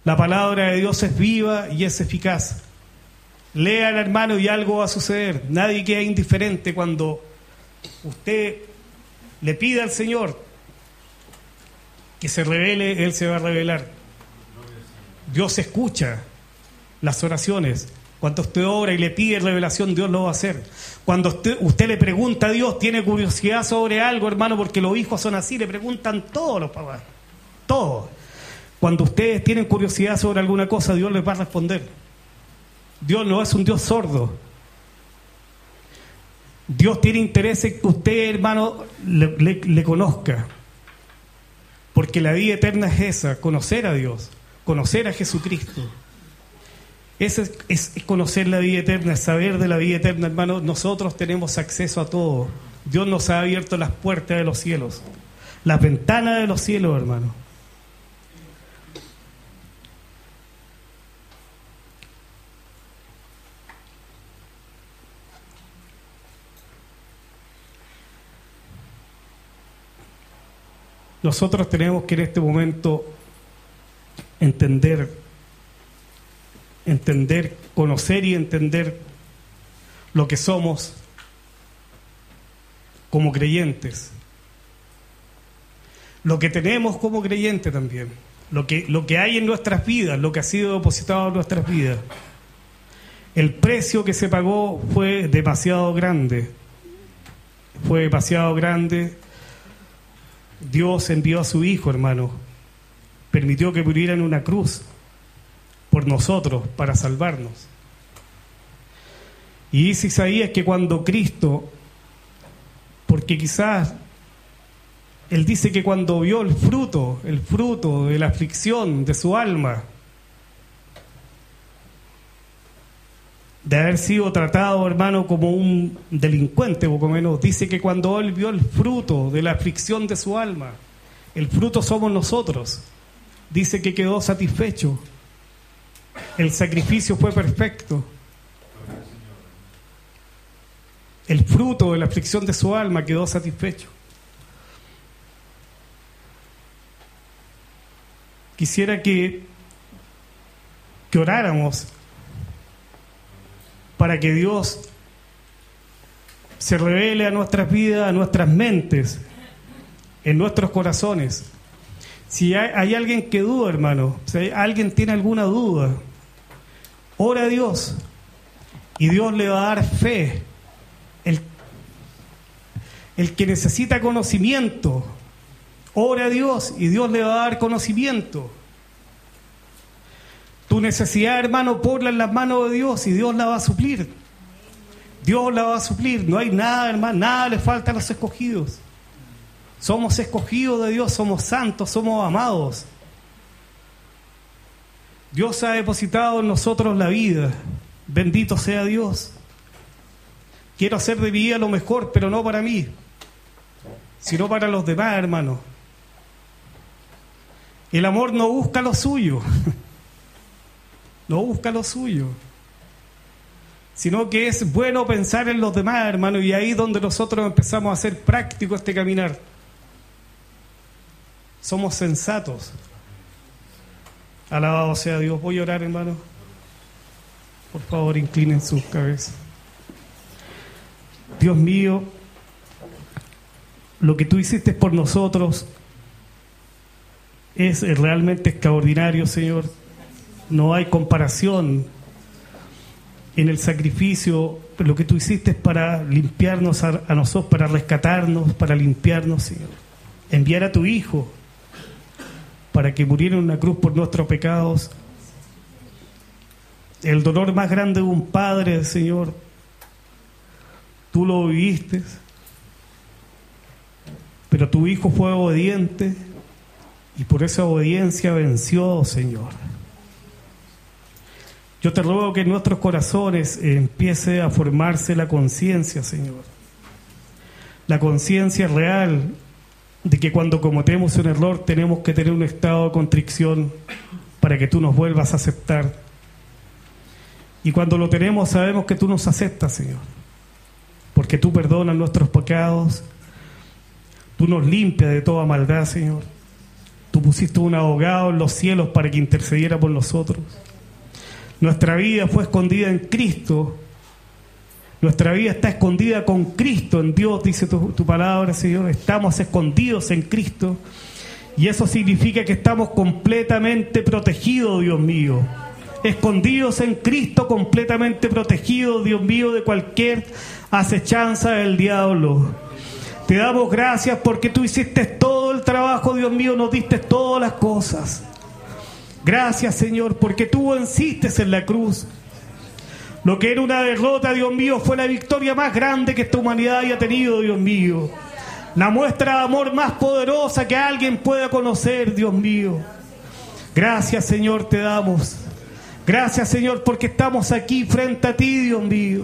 La palabra de Dios es viva y es eficaz. Lean, hermano, y algo va a suceder. Nadie queda indiferente cuando usted le pide al Señor que se revele, Él se va a revelar. Dios escucha las oraciones. Cuando usted ora y le pide revelación, Dios lo va a hacer. Cuando usted le pregunta a Dios, tiene curiosidad sobre algo, hermano, porque los hijos son así, le preguntan todos los papás, todos. Cuando ustedes tienen curiosidad sobre alguna cosa, Dios les va a responder. Dios no es un Dios sordo. Dios tiene interés en que usted, hermano, le conozca. Porque la vida eterna es esa, conocer a Dios, conocer a Jesucristo. Ese es conocer la vida eterna, es saber de la vida eterna, hermano. Nosotros tenemos acceso a todo. Dios nos ha abierto las puertas de los cielos, las ventanas de los cielos, hermano. Nosotros tenemos que en este momento entender, conocer y entender lo que somos como creyentes, lo que tenemos como creyentes también, lo que hay en nuestras vidas, lo que ha sido depositado en nuestras vidas. El precio que se pagó fue demasiado grande, Dios envió a su Hijo, hermano, permitió que muriera en una cruz por nosotros, para salvarnos. Y dice Isaías que cuando Cristo, porque quizás Él dice que cuando vio el fruto de la aflicción de su alma, de haber sido tratado, hermano, como un delincuente, poco menos, dice que cuando Él vio el fruto de la aflicción de su alma, el fruto somos nosotros, dice que quedó satisfecho. El sacrificio fue perfecto. El fruto de la aflicción de su alma quedó satisfecho. Quisiera que oráramos para que Dios se revele a nuestras vidas, a nuestras mentes, en nuestros corazones. Si hay alguien que duda, hermano, si alguien tiene alguna duda, ora a Dios y Dios le va a dar fe. El que necesita conocimiento, ora a Dios y Dios le va a dar conocimiento. Tu necesidad, hermano, ponla en las manos de Dios y Dios la va a suplir. Dios la va a suplir. No hay nada, hermano, nada le falta a los escogidos. Somos escogidos de Dios, somos santos, somos amados. Dios ha depositado en nosotros la vida. Bendito sea Dios. Quiero hacer de mi vida lo mejor, pero no para mí, sino para los demás, hermano. El amor no busca lo suyo. No busca lo suyo, sino que es bueno pensar en los demás, hermano, y ahí es donde nosotros empezamos a hacer práctico este caminar. Somos sensatos. Alabado sea Dios. Voy a orar, hermano. Por favor, inclinen sus cabezas. Dios mío, lo que tú hiciste por nosotros es realmente extraordinario, Señor. No hay comparación en el sacrificio, lo que tú hiciste es para limpiarnos a nosotros, para rescatarnos, para limpiarnos, Señor. Enviar a tu Hijo para que muriera en una cruz por nuestros pecados. El dolor más grande de un padre, Señor, tú lo viviste, pero tu Hijo fue obediente y por esa obediencia venció, Señor. Yo te ruego que en nuestros corazones empiece a formarse la conciencia, Señor. La conciencia real de que cuando cometemos un error tenemos que tener un estado de contrición para que tú nos vuelvas a aceptar. Y cuando lo tenemos sabemos que tú nos aceptas, Señor. Porque tú perdonas nuestros pecados, tú nos limpias de toda maldad, Señor. Tú pusiste un abogado en los cielos para que intercediera por nosotros. Nuestra vida fue escondida en Cristo. Nuestra vida está escondida con Cristo en Dios, dice tu palabra, Señor. Estamos escondidos en Cristo. Y eso significa que estamos completamente protegidos, Dios mío. Escondidos en Cristo, completamente protegidos, Dios mío, de cualquier acechanza del diablo. Te damos gracias porque tú hiciste todo el trabajo, Dios mío, nos diste todas las cosas. Gracias, Señor, porque tú venciste en la cruz. Lo que era una derrota, Dios mío, fue la victoria más grande que esta humanidad haya tenido, Dios mío. La muestra de amor más poderosa que alguien pueda conocer, Dios mío. Gracias, Señor, te damos. Gracias, Señor, porque estamos aquí frente a ti, Dios mío.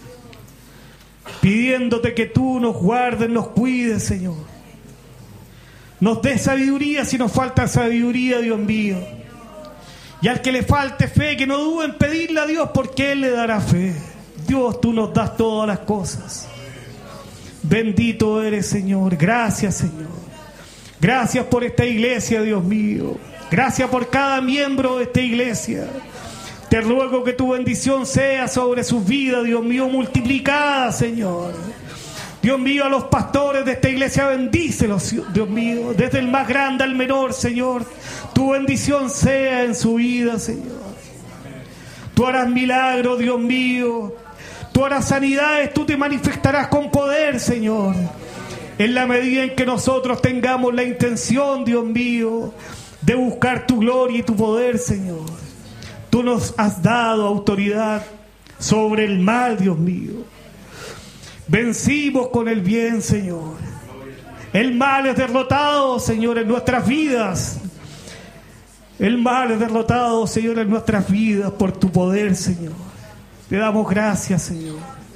Pidiéndote que tú nos guardes, nos cuides, Señor. Nos des sabiduría si nos falta sabiduría, Dios mío. Y al que le falte fe, que no dude en pedirle a Dios, porque Él le dará fe. Dios, tú nos das todas las cosas. Bendito eres, Señor. Gracias, Señor. Gracias por esta iglesia, Dios mío. Gracias por cada miembro de esta iglesia. Te ruego que tu bendición sea sobre sus vidas, Dios mío, multiplicada, Señor. Dios mío, a los pastores de esta iglesia, bendícelos, Dios mío, desde el más grande al menor, Señor. Tu bendición sea en su vida, Señor. Tú harás milagros, Dios mío. Tú harás sanidades, tú te manifestarás con poder, Señor. En la medida en que nosotros tengamos la intención, Dios mío, de buscar tu gloria y tu poder, Señor. Tú nos has dado autoridad sobre el mal, Dios mío. Vencimos con el bien, Señor. El mal es derrotado, Señor, en nuestras vidas. El mal es derrotado, Señor, en nuestras vidas por tu poder, Señor. Te damos gracias, Señor.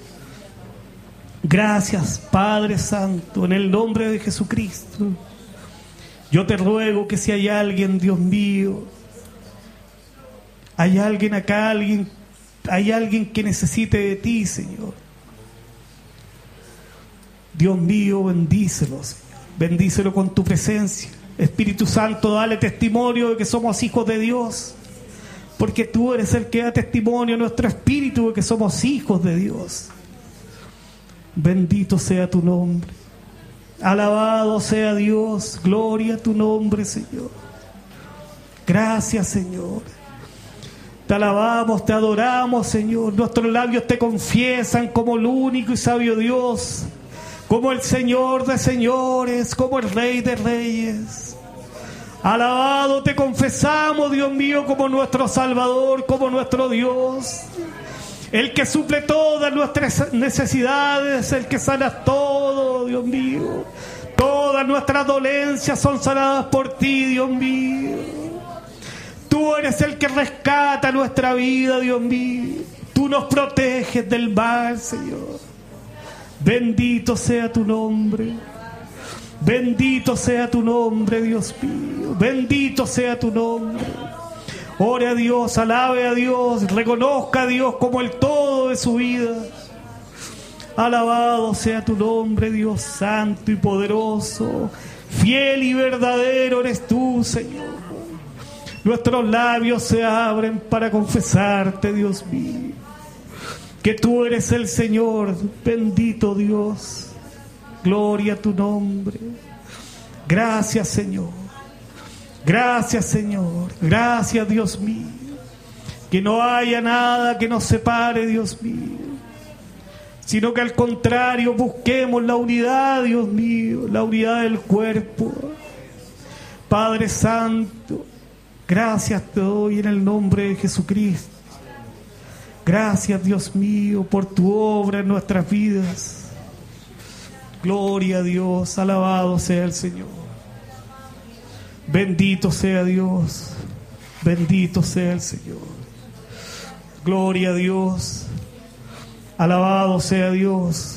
Gracias, Padre Santo, en el nombre de Jesucristo. Yo te ruego que si hay alguien, Dios mío, hay alguien acá, hay alguien que necesite de ti, Señor. Dios mío, bendícelo, Señor. Bendícelo con tu presencia. Espíritu Santo, dale testimonio de que somos hijos de Dios. Porque tú eres el que da testimonio a nuestro espíritu de que somos hijos de Dios. Bendito sea tu nombre. Alabado sea Dios. Gloria a tu nombre, Señor. Gracias, Señor. Te alabamos, te adoramos, Señor. Nuestros labios te confiesan como el único y sabio Dios, como el Señor de señores, como el Rey de reyes. Alabado te confesamos, Dios mío, como nuestro Salvador, como nuestro Dios. El que suple todas nuestras necesidades, el que sana todo, Dios mío. Todas nuestras dolencias son sanadas por ti, Dios mío. Tú eres el que rescata nuestra vida, Dios mío. Tú nos proteges del mal, Señor. Bendito sea tu nombre. Bendito sea tu nombre, Dios mío. Bendito sea tu nombre. Ore a Dios, alabe a Dios, reconozca a Dios como el todo de su vida. Alabado sea tu nombre, Dios santo y poderoso. Fiel y verdadero eres tú, Señor. Nuestros labios se abren para confesarte, Dios mío, que tú eres el Señor. Bendito Dios. Gloria a tu nombre. Gracias, Señor. Gracias, Señor. Gracias, Dios mío. Que no haya nada que nos separe, Dios mío, sino que al contrario busquemos la unidad, Dios mío, la unidad del cuerpo. Padre Santo, gracias te doy en el nombre de Jesucristo. Gracias, Dios mío, por tu obra en nuestras vidas. Gloria a Dios, alabado sea el Señor. Bendito sea Dios, bendito sea el Señor. Gloria a Dios, alabado sea Dios,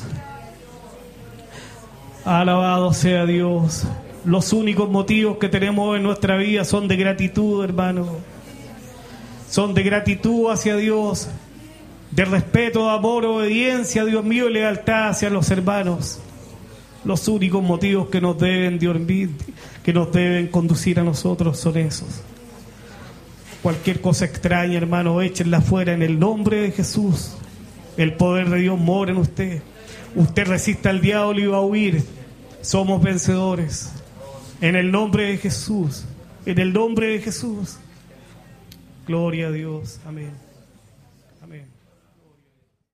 alabado sea Dios. Los únicos motivos que tenemos en nuestra vida son de gratitud, hermano. Son de gratitud hacia Dios, de respeto, amor, obediencia, Dios mío, y lealtad hacia los hermanos. Los únicos motivos que nos deben, Dios mío, que nos deben conducir a nosotros son esos. Cualquier cosa extraña, hermano, échenla fuera en el nombre de Jesús. El poder de Dios mora en usted. Usted resista al diablo y va a huir. Somos vencedores. En el nombre de Jesús. En el nombre de Jesús. Gloria a Dios. Amén. Amén.